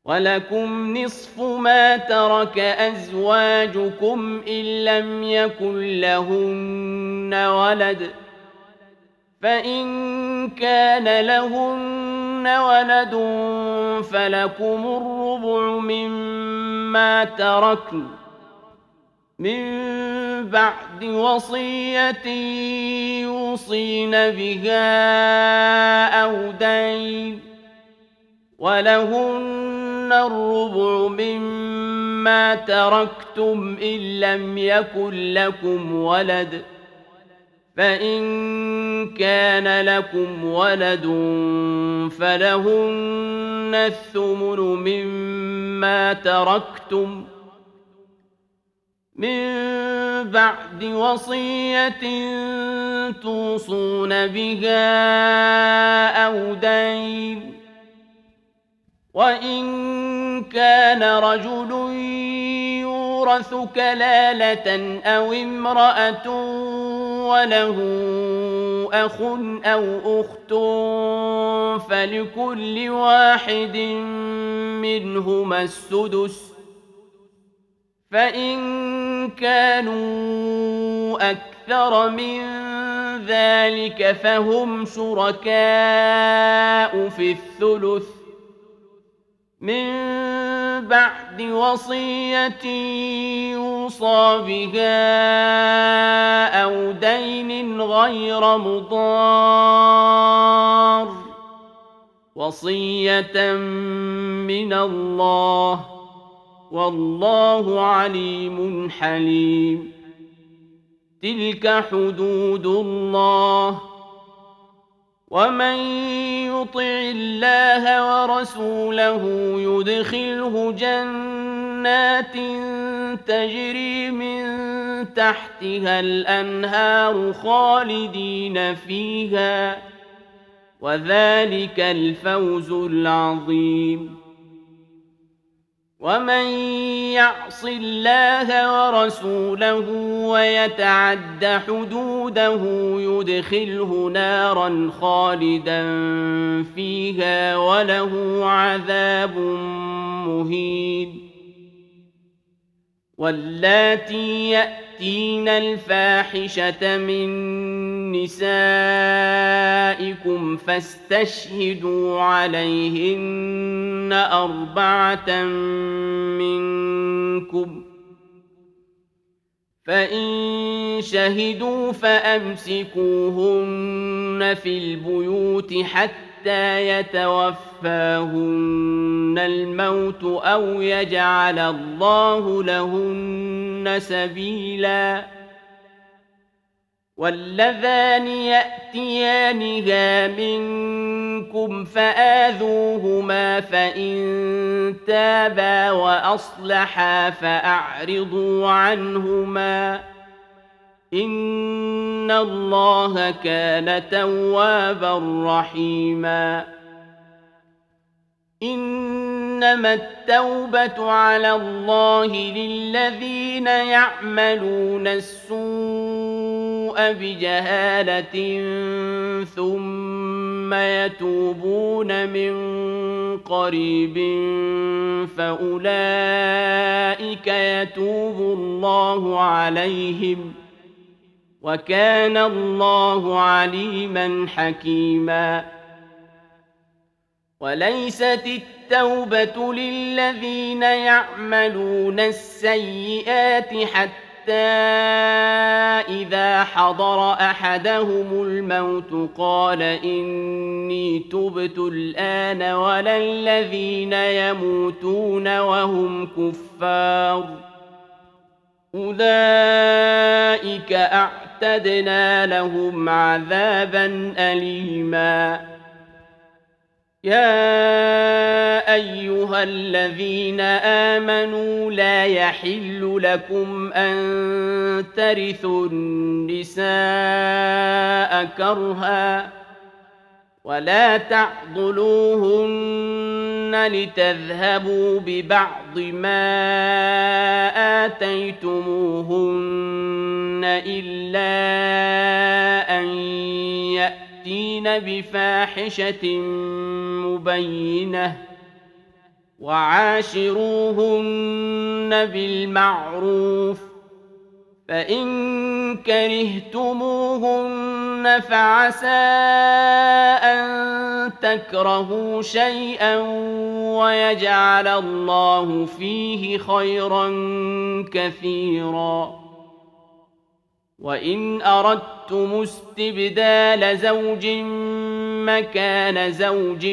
ولكم نصف ما ترك أزواجكم إن لم يكن لهن ولد، فإن كان لهن ولد فلكم الربع مما تركن من بعد وصية يوصين بها أو دين، ولهن الربع مما تركتم إن لم يكن لكم ولد، فإن كان لكم ولد فلهن الثمن مما تركتم من بعد وصية توصون بها أو دين. وإن كان رجل يورث كلالة أو امرأة وله أخ أو أخت فلكل واحد منهما السدس، فإن كانوا أكثر من ذلك فهم شركاء في الثلث من بعد وصية يوصى بها أو دين غير مضار، وصية من الله، والله عليم حليم. تلك حدود الله، ومن يطع الله ورسوله يدخله جنات تجري من تحتها الأنهار خالدين فيها، وذلك الفوز العظيم. ومن يعص الله ورسوله ويتعد حدوده يدخله نارا خالدا فيها وله عذاب مهين. واللاتي يأتين الفاحشة من نسائكم فاستشهدوا عليهن أربعة منكم، فإن شهدوا فأمسكوهن في البيوت حتى يتوفاهن الموت أو يجعل الله لهن سبيلا. واللذان يأتيانها منكم فآذوهما فإن تابا وأصلحا فأعرضوا عنهما، إن الله كان توابا رحيما. إنما التوبة على الله للذين يعملون السوء بجهالة ثم يتوبون من قريب فأولئك يتوب الله عليهم، وكان الله عليما حكيما. وليست التوبة للذين يعملون السيئات حتى إذا حضر أحدهم الموت قال إني تبت الآن، ولا الذين يموتون وهم كفار، أولئك أعتدنا لهم عذابا أليما. يا أيها الذين آمنوا لا يحل لكم أن ترثوا النساء كرها ولا تعضلوهن لتذهبوا ببعض ما آتيتموهن إلا أن يأتين بفاحشة مبينة، وعاشروهن بالمعروف فإن كرهتموهن فعسى أن تكرهوا شيئا ويجعل الله فيه خيرا كثيرا وإن أردتم استبدال زوج مكان زوج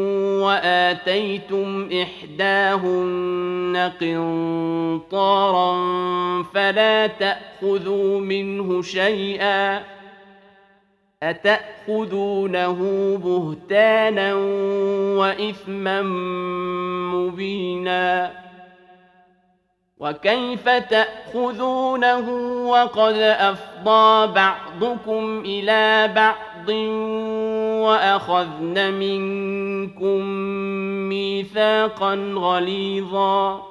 وآتيتم إحداهن قنطارا فلا تأخذوا منه شيئا أتأخذونه بهتانا وإثما مبينا وكيف تأخذونه وقد أفضى بعضكم إلى بعض وأخذن منكم ميثاقا غليظا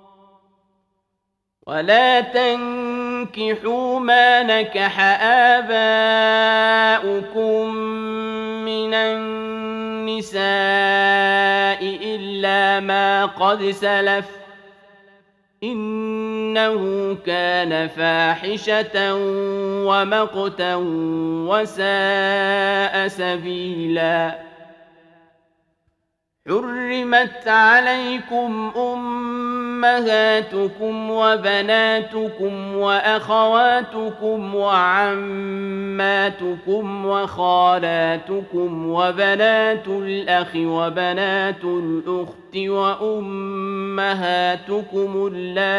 ولا تنكحوا ما نكح آباؤكم من النساء إلا ما قد سلف إنه كان فاحشة ومقتا وساء سبيلا حرمت عليكم أمهاتكم وبناتكم وأخواتكم وعماتكم وخالاتكم وبنات الأخ وبنات الأخت وأمهاتكم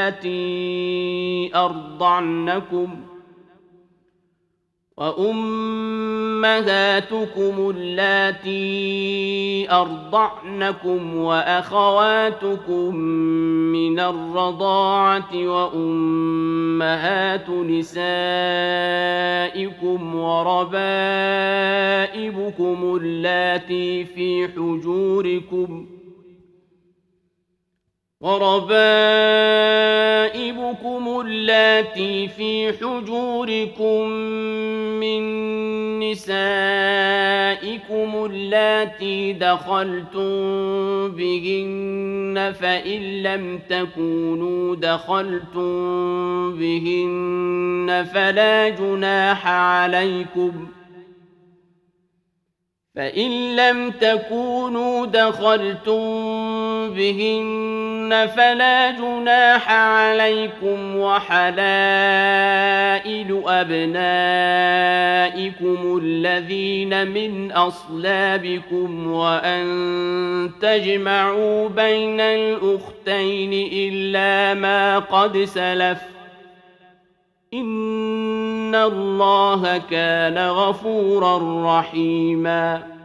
اللاتي أرضعنكم وأخواتكم من الرضاعة وأمهات نسائكم وربائبكم اللاتي في حجوركم من نسائكم اللاتي دخلتم بهن فإن لم تكونوا دخلتم بهن فلا جناح عليكم وحلائل أبنائكم الذين من أصلابكم وأن تجمعوا بين الأختين إلا ما قد سلف إن الله كان غفورا رحيما